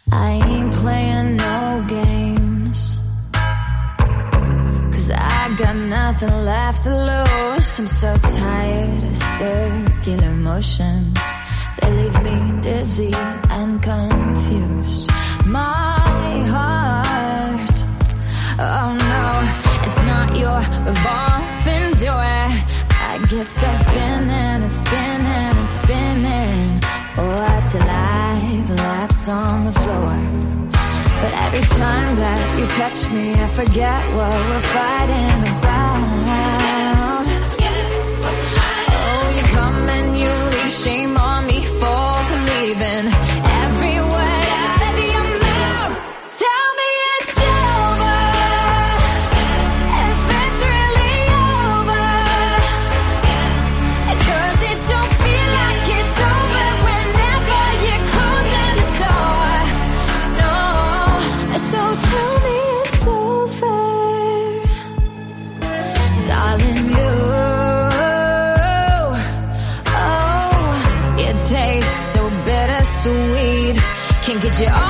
I ain't playing no games, 'cause I got nothing left to lose. I'm so tired of circular motions, they leave me dizzy and confused. My heart, oh no, it's not your revolving door. I get stuck spinning and spinning and spinning, or till I collapse on the floor. But every time that you touch me, I forget what we're fighting about. Oh, you come and you leave, shame on me for believing every word out of your mouth. Tell me it's over, if it's really over, 'cause it don't feel like it's over whenever you're closing the door. No, so tell me it's over, darling. You taste so bittersweet, can't get you off